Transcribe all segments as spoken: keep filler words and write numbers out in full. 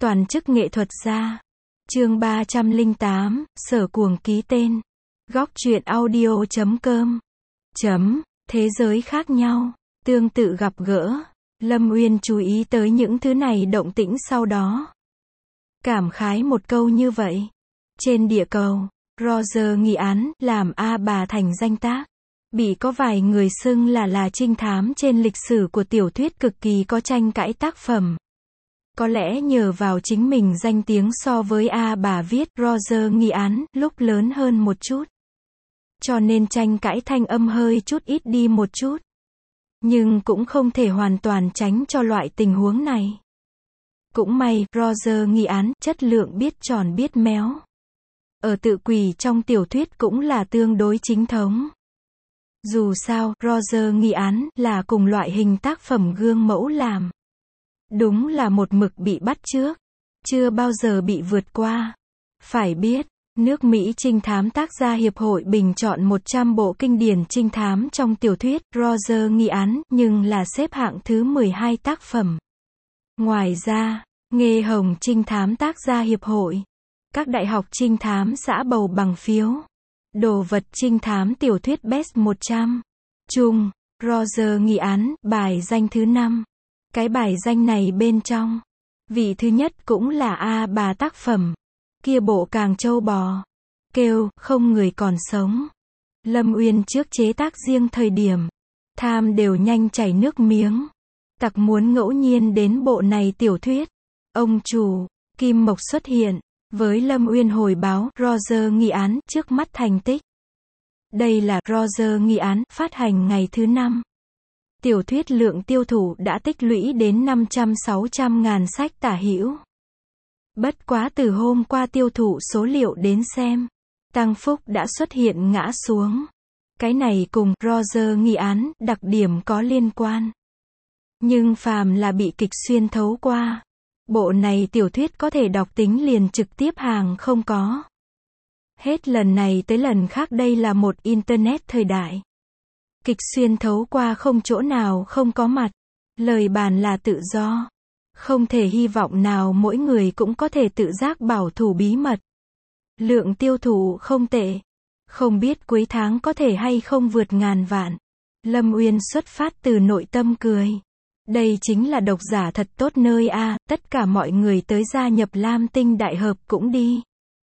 Toàn chức nghệ thuật gia. Chương ba trăm lẻ tám, Sở Cuồng ký tên. Góc truyện audio chấm com. Chấm, thế giới khác nhau, tương tự gặp gỡ. Lâm Uyên chú ý tới những thứ này động tĩnh sau đó. Cảm khái một câu như vậy. Trên địa cầu, Roger nghị án, làm A Bà thành danh tác. Bị có vài người xưng là là trinh thám trên lịch sử của tiểu thuyết cực kỳ có tranh cãi tác phẩm. Có lẽ nhờ vào chính mình danh tiếng so với A Bà viết Roger nghị án lúc lớn hơn một chút. Cho nên tranh cãi thanh âm hơi chút ít đi một chút. Nhưng cũng không thể hoàn toàn tránh cho loại tình huống này. Cũng may, Roger nghị án, chất lượng biết tròn biết méo. Ở tự quỷ trong tiểu thuyết cũng là tương đối chính thống. Dù sao, Roger nghị án là cùng loại hình tác phẩm gương mẫu làm. Đúng là một mực bị bắt chước, chưa bao giờ bị vượt qua. Phải biết, nước Mỹ Trinh thám tác gia hiệp hội bình chọn một trăm bộ kinh điển trinh thám trong tiểu thuyết Roger nghị án, nhưng là xếp hạng thứ mười hai tác phẩm. Ngoài ra, Nghề Hồng Trinh thám tác gia hiệp hội, các đại học trinh thám xã bầu bằng phiếu, đồ vật trinh thám tiểu thuyết Best một trăm, chung, Roger nghị án, bài danh thứ năm. Cái bài danh này bên trong, vị thứ nhất cũng là A Bà tác phẩm. Kia bộ càng trâu bò, kêu, không người còn sống. Lâm Uyên trước chế tác riêng thời điểm, tham đều nhanh chảy nước miếng. Tặc muốn ngẫu nhiên đến bộ này tiểu thuyết. Ông chủ, Kim Mộc xuất hiện, với Lâm Uyên hồi báo Roger nghị án trước mắt thành tích. Đây là Roger nghị án phát hành ngày thứ năm. Tiểu thuyết lượng tiêu thụ đã tích lũy đến năm trăm sáu trăm ngàn sách tả hữu. Bất quá từ hôm qua tiêu thụ số liệu đến xem, tăng phúc đã xuất hiện ngã xuống. Cái này cùng Roger nghị án đặc điểm có liên quan. Nhưng phàm là bị kịch xuyên thấu qua, bộ này tiểu thuyết có thể đọc tính liền trực tiếp hàng không có. Hết lần này tới lần khác đây là một internet thời đại. Kịch xuyên thấu qua không chỗ nào không có mặt. Lời bàn là tự do. Không thể hy vọng nào mỗi người cũng có thể tự giác bảo thủ bí mật. Lượng tiêu thụ không tệ. Không biết cuối tháng có thể hay không vượt ngàn vạn. Lâm Uyên xuất phát từ nội tâm cười. Đây chính là độc giả thật tốt nơi A, tất cả mọi người tới gia nhập Lam Tinh Đại Hợp cũng đi.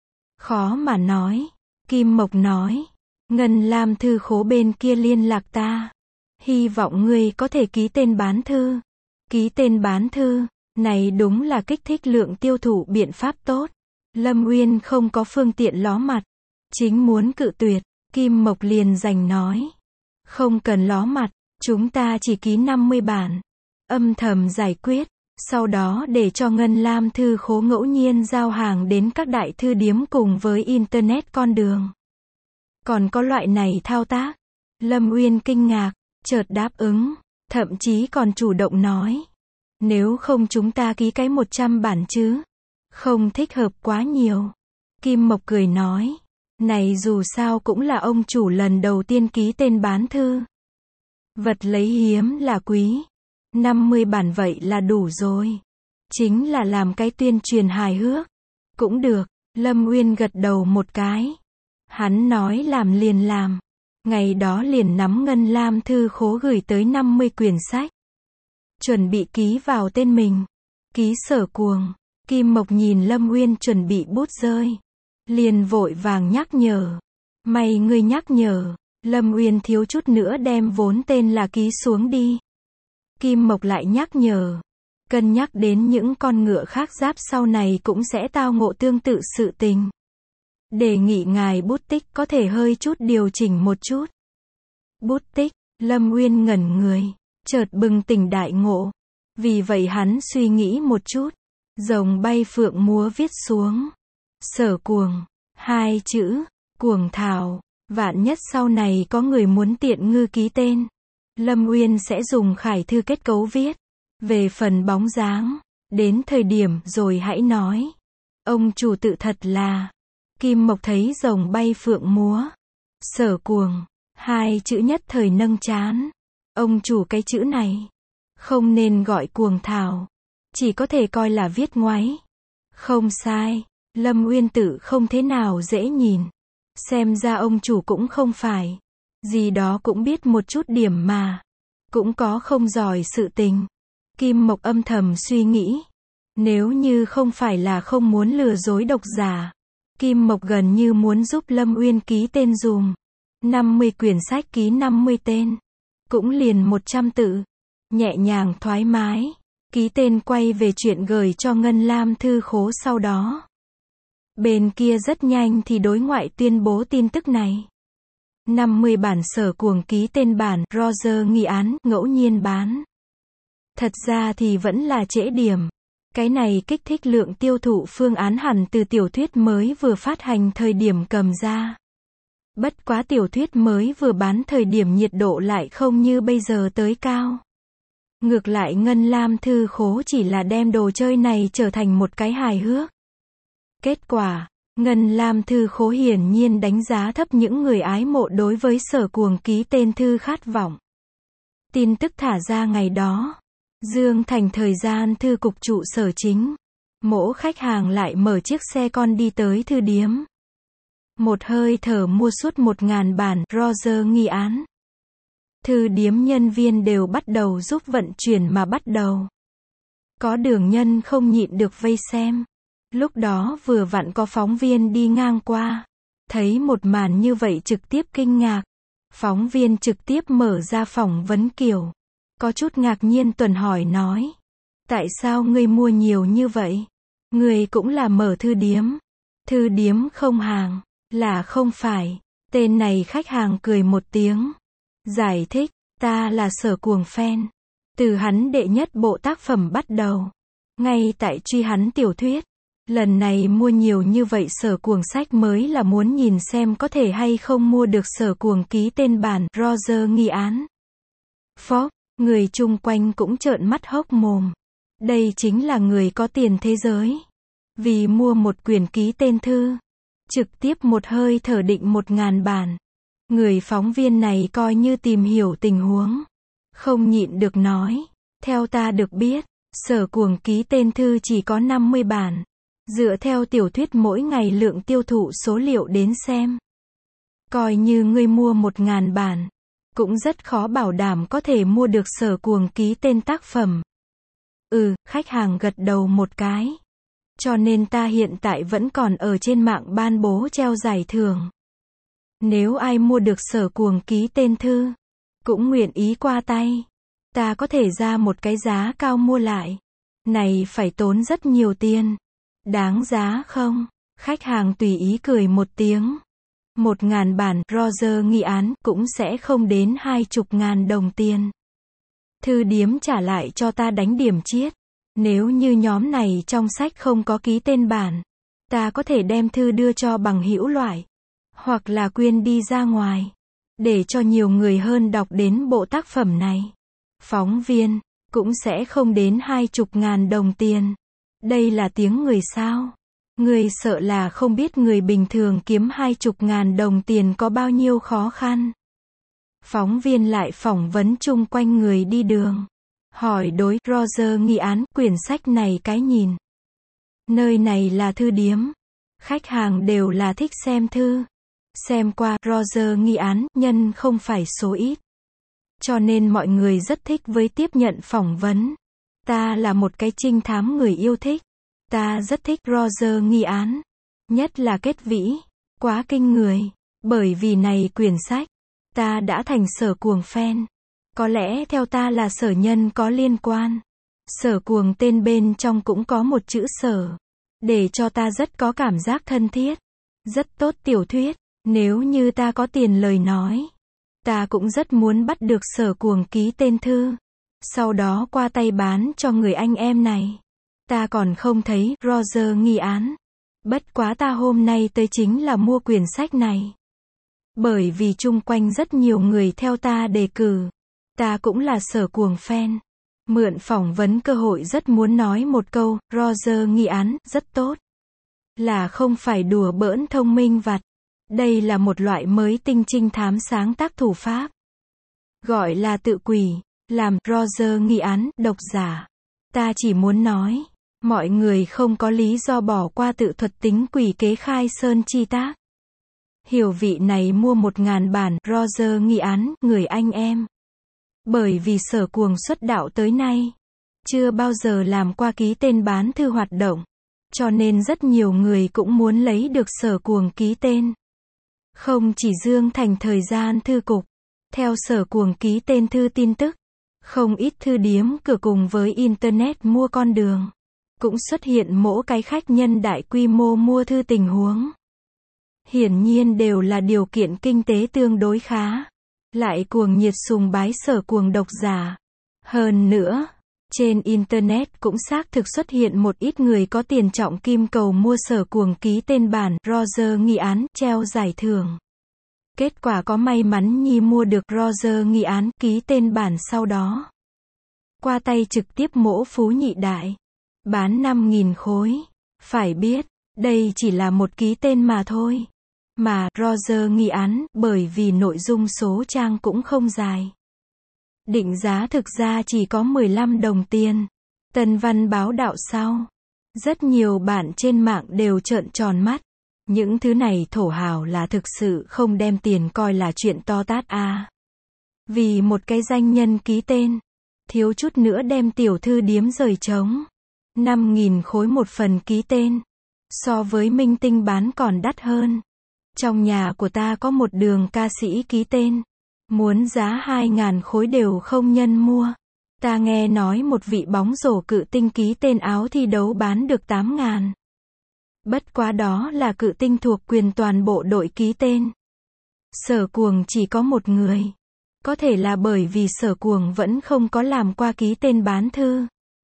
Khó mà nói. Kim Mộc nói. Ngân Lam thư khố bên kia liên lạc ta. Hy vọng ngươi có thể ký tên bán thư. Ký tên bán thư, này đúng là kích thích lượng tiêu thụ biện pháp tốt. Lâm Uyên không có phương tiện ló mặt. Chính muốn cự tuyệt, Kim Mộc liền giành nói. Không cần ló mặt, chúng ta chỉ ký năm mươi bản. Âm thầm giải quyết, sau đó để cho Ngân Lam thư khố ngẫu nhiên giao hàng đến các đại thư điếm cùng với Internet con đường. Còn có loại này thao tác. Lâm Uyên kinh ngạc, chợt đáp ứng, thậm chí còn chủ động nói. Nếu không chúng ta ký cái một trăm bản chứ. Không thích hợp quá nhiều. Kim Mộc cười nói. Này dù sao cũng là ông chủ lần đầu tiên ký tên bán thư. Vật lấy hiếm là quý. năm mươi bản vậy là đủ rồi. Chính là làm cái tuyên truyền hài hước. Cũng được, Lâm Uyên gật đầu một cái. Hắn nói làm liền làm. Ngày đó liền nắm Ngân Lam thư khố gửi tới năm mươi quyển sách. Chuẩn bị ký vào tên mình. Ký Sở Cuồng. Kim Mộc nhìn Lâm Uyên chuẩn bị bút rơi. Liền vội vàng nhắc nhở. May ngươi nhắc nhở. Lâm Uyên thiếu chút nữa đem vốn tên là ký xuống đi. Kim Mộc lại nhắc nhở. Cân nhắc đến những con ngựa khác giáp sau này cũng sẽ tao ngộ tương tự sự tình. Đề nghị ngài bút tích có thể hơi chút điều chỉnh một chút. Bút tích, Lâm Uyên ngẩn người, chợt bừng tỉnh đại ngộ. Vì vậy hắn suy nghĩ một chút. Rồng bay phượng múa viết xuống. Sở Cuồng, hai chữ, cuồng thảo. Vạn nhất sau này có người muốn tiện ngư ký tên. Lâm Uyên sẽ dùng khải thư kết cấu viết. Về phần bóng dáng, đến thời điểm rồi hãy nói. Ông chủ tự thật là. Kim Mộc thấy rồng bay phượng múa. Sở Cuồng, hai chữ nhất thời nâng trán. Ông chủ cái chữ này, không nên gọi cuồng thảo. Chỉ có thể coi là viết ngoáy. Không sai, Lâm Uyên Tử không thế nào dễ nhìn. Xem ra ông chủ cũng không phải. Gì đó cũng biết một chút điểm mà. Cũng có không giỏi sự tình. Kim Mộc âm thầm suy nghĩ. Nếu như không phải là không muốn lừa dối độc giả. Kim Mộc gần như muốn giúp Lâm Uyên ký tên dùm. năm mươi quyển sách ký năm mươi tên. Cũng liền một trăm tự. Nhẹ nhàng thoải mái. Ký tên quay về chuyện gửi cho Ngân Lam thư khố sau đó. Bên kia rất nhanh thì đối ngoại tuyên bố tin tức này. năm mươi bản Sở Cuồng ký tên bản Roger nghị án ngẫu nhiên bán. Thật ra thì vẫn là trễ điểm. Cái này kích thích lượng tiêu thụ phương án hẳn từ tiểu thuyết mới vừa phát hành thời điểm cầm ra. Bất quá tiểu thuyết mới vừa bán thời điểm nhiệt độ lại không như bây giờ tới cao. Ngược lại Ngân Lam thư khố chỉ là đem đồ chơi này trở thành một cái hài hước. Kết quả, Ngân Lam thư khố hiển nhiên đánh giá thấp những người ái mộ đối với Sở Cuồng ký tên thư khát vọng. Tin tức thả ra ngày đó. Dương Thành thời gian thư cục trụ sở chính. Mỗ khách hàng lại mở chiếc xe con đi tới thư điếm. Một hơi thở mua suốt một ngàn bản Roger nghị án. Thư điếm nhân viên đều bắt đầu giúp vận chuyển mà bắt đầu. Có đường nhân không nhịn được vây xem. Lúc đó vừa vặn có phóng viên đi ngang qua. Thấy một màn như vậy trực tiếp kinh ngạc. Phóng viên trực tiếp mở ra phỏng vấn kiểu. Có chút ngạc nhiên tuần hỏi nói. Tại sao ngươi mua nhiều như vậy? Ngươi cũng là mở thư điếm. Thư điếm không hàng. Là không phải. Tên này khách hàng cười một tiếng. Giải thích, ta là Sở Cuồng fan. Từ hắn đệ nhất bộ tác phẩm bắt đầu. Ngay tại truy hắn tiểu thuyết. Lần này mua nhiều như vậy Sở Cuồng sách mới là muốn nhìn xem có thể hay không mua được Sở Cuồng ký tên bản Roger nghị án. Phó, người chung quanh cũng trợn mắt hốc mồm. Đây chính là người có tiền thế giới. Vì mua một quyển ký tên thư. Trực tiếp một hơi thở định một ngàn bản. Người phóng viên này coi như tìm hiểu tình huống. Không nhịn được nói. Theo ta được biết, Sở Cuồng ký tên thư chỉ có năm mươi bản. Dựa theo tiểu thuyết mỗi ngày lượng tiêu thụ số liệu đến xem. Coi như ngươi mua một ngàn bản. Cũng rất khó bảo đảm có thể mua được Sở Cuồng ký tên tác phẩm. Ừ, khách hàng gật đầu một cái. Cho nên ta hiện tại vẫn còn ở trên mạng ban bố treo giải thưởng. Nếu ai mua được Sở Cuồng ký tên thư, cũng nguyện ý qua tay. Ta có thể ra một cái giá cao mua lại. Này phải tốn rất nhiều tiền. Đáng giá không? Khách hàng tùy ý cười một tiếng. Một ngàn bản Roger nghị án cũng sẽ không đến hai chục ngàn đồng tiền. Thư điếm trả lại cho ta đánh điểm chiết. Nếu như nhóm này trong sách không có ký tên bản, ta có thể đem thư đưa cho bằng hữu loại. Hoặc là quyên đi ra ngoài. Để cho nhiều người hơn đọc đến bộ tác phẩm này. Phóng viên, cũng sẽ không đến hai chục ngàn đồng tiền. Đây là tiếng người sao? Người sợ là không biết người bình thường kiếm hai chục ngàn đồng tiền có bao nhiêu khó khăn. Phóng viên lại phỏng vấn chung quanh người đi đường. Hỏi đối Roger nghị án quyển sách này cái nhìn. Nơi này là thư điếm. Khách hàng đều là thích xem thư. Xem qua Roger nghị án nhân không phải số ít. Cho nên mọi người rất thích với tiếp nhận phỏng vấn. Ta là một cái trinh thám người yêu thích. Ta rất thích Roger nghị án. Nhất là kết vĩ. Quá kinh người. Bởi vì này quyển sách. Ta đã thành Sở Cuồng fan. Có lẽ theo ta là sở nhân có liên quan. Sở Cuồng tên bên trong cũng có một chữ sở. Để cho ta rất có cảm giác thân thiết. Rất tốt tiểu thuyết. Nếu như ta có tiền lời nói. Ta cũng rất muốn bắt được Sở Cuồng ký tên thư. Sau đó qua tay bán cho người anh em này. Ta còn không thấy Roger nghị án. Bất quá ta hôm nay tới chính là mua quyển sách này. Bởi vì chung quanh rất nhiều người theo ta đề cử. Ta cũng là Sở Cuồng fan. Mượn phỏng vấn cơ hội rất muốn nói một câu, Roger nghị án, rất tốt. Là không phải đùa bỡn thông minh vặt. Đây là một loại mới tinh trinh thám sáng tác thủ pháp. Gọi là tự quỷ, làm Roger nghị án, độc giả. Ta chỉ muốn nói, Mọi người không có lý do bỏ qua tự thuật tính quỷ kế khai sơn chi tác. Hiểu vị này mua một ngàn bản Roger nghi án, người anh em. Bởi vì Sở Cuồng xuất đạo tới nay, chưa bao giờ làm qua ký tên bán thư hoạt động. Cho nên rất nhiều người cũng muốn lấy được Sở Cuồng ký tên. Không chỉ Dương Thành thời gian thư cục. Theo Sở Cuồng ký tên thư tin tức, không ít thư điếm cửa cùng với Internet mua con đường. Cũng xuất hiện mỗi cái khách nhân đại quy mô mua thư tình huống. Hiển nhiên đều là điều kiện kinh tế tương đối khá. Lại cuồng nhiệt sùng bái Sở Cuồng độc giả. Hơn nữa, trên Internet cũng xác thực xuất hiện một ít người có tiền trọng kim cầu mua Sở Cuồng ký tên bản Roger nghi án, treo giải thưởng. Kết quả có may mắn nhi mua được Roger nghi án ký tên bản sau đó. Qua tay trực tiếp mỗ phú nhị đại. Bán năm nghìn khối. Phải biết, đây chỉ là một ký tên mà thôi. Mà, Roger nghi án, bởi vì nội dung số trang cũng không dài. Định giá thực ra chỉ có mười lăm đồng tiền. Tân văn báo đạo sau. Rất nhiều bạn trên mạng đều trợn tròn mắt. Những thứ này thổ hào là thực sự không đem tiền coi là chuyện to tát a. À. Vì một cái danh nhân ký tên, thiếu chút nữa đem tiểu thư điếm rời trống. năm nghìn khối một phần ký tên. So với minh tinh bán còn đắt hơn. Trong nhà của ta có một đường ca sĩ ký tên. Muốn giá hai ngàn khối đều không nhân mua. Ta nghe nói một vị bóng rổ cự tinh ký tên áo thi đấu bán được tám ngàn. Bất quá đó là cự tinh thuộc quyền toàn bộ đội ký tên. Sở Cuồng chỉ có một người. Có thể là bởi vì Sở Cuồng vẫn không có làm qua ký tên bán thư.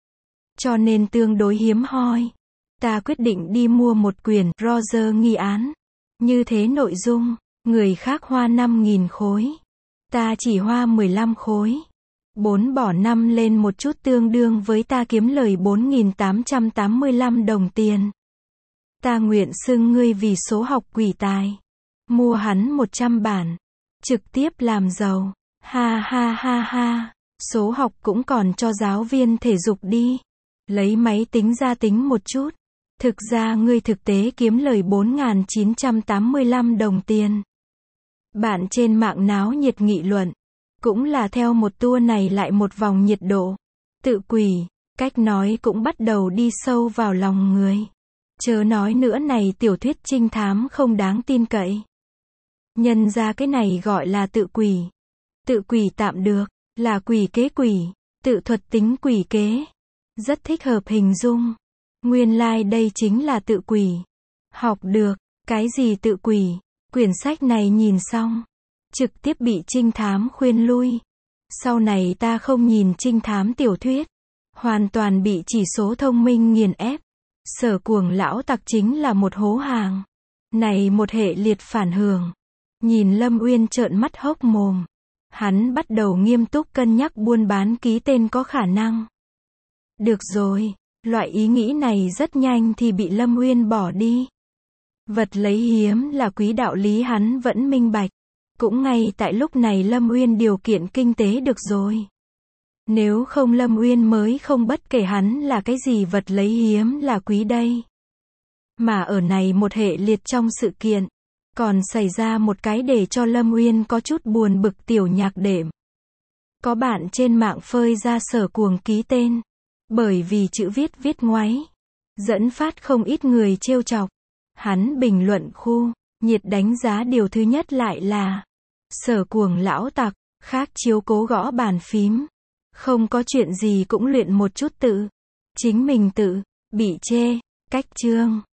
Cho nên tương đối hiếm hoi. Ta quyết định đi mua một quyển Roger nghi án. Như thế nội dung, người khác hoa năm nghìn khối. Ta chỉ hoa mười lăm khối. bốn bỏ năm lên một chút tương đương với ta kiếm lời bốn nghìn tám trăm tám mươi lăm đồng tiền. Ta nguyện xưng ngươi vì số học quỷ tài. Mua hắn một trăm bản. Trực tiếp làm giàu. Ha ha ha ha. Số học cũng còn cho giáo viên thể dục đi. Lấy máy tính ra tính một chút. Thực ra ngươi thực tế kiếm lời bốn nghìn chín trăm tám mươi lăm đồng tiền. Bạn trên mạng náo nhiệt nghị luận. Cũng là theo một tour này lại một vòng nhiệt độ. Tự quỷ. Cách nói cũng bắt đầu đi sâu vào lòng người. Chớ nói nữa này tiểu thuyết trinh thám không đáng tin cậy. Nhân ra cái này gọi là tự quỷ. Tự quỷ tạm được. Là quỷ kế quỷ. Tự thuật tính quỷ kế. Rất thích hợp hình dung. Nguyên lai like đây chính là tự quỷ. Học được. Cái gì tự quỷ? Quyển sách này nhìn xong. Trực tiếp bị trinh thám khuyên lui. Sau này ta không nhìn trinh thám tiểu thuyết. Hoàn toàn bị chỉ số thông minh nghiền ép. Sở Cuồng lão tặc chính là một hố hàng. Này một hệ liệt phản hưởng. Nhìn Lâm Uyên trợn mắt hốc mồm. Hắn bắt đầu nghiêm túc cân nhắc buôn bán ký tên có khả năng. Được rồi, loại ý nghĩ này rất nhanh thì bị Lâm Uyên bỏ đi. Vật lấy hiếm là quý đạo lý hắn vẫn minh bạch. Cũng ngay tại lúc này Lâm Uyên điều kiện kinh tế được rồi. Nếu không Lâm Uyên mới không bất kể hắn là cái gì vật lấy hiếm là quý đây. Mà ở này một hệ liệt trong sự kiện, còn xảy ra một cái để cho Lâm Uyên có chút buồn bực tiểu nhạc đệm. Có bạn trên mạng phơi ra Sở Cuồng ký tên. Bởi vì chữ viết viết ngoáy. Dẫn phát không ít người trêu chọc. Hắn bình luận khu, nhiệt đánh giá điều thứ nhất lại là Sở Cuồng lão tặc, khác chiếu cố gõ bàn phím. Không có chuyện gì cũng luyện một chút tự. Chính mình tự, bị chê, cách chương.